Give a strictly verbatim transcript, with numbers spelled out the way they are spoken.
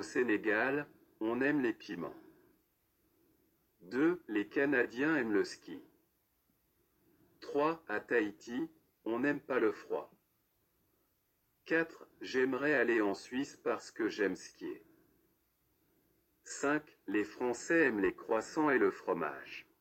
Sénégal, on aime les piments. deux. Les Canadiens aiment le ski. trois. À Tahiti, on n'aime pas le froid. quatre. J'aimerais aller en Suisse parce que j'aime skier. cinq. Les Français aiment les croissants et le fromage.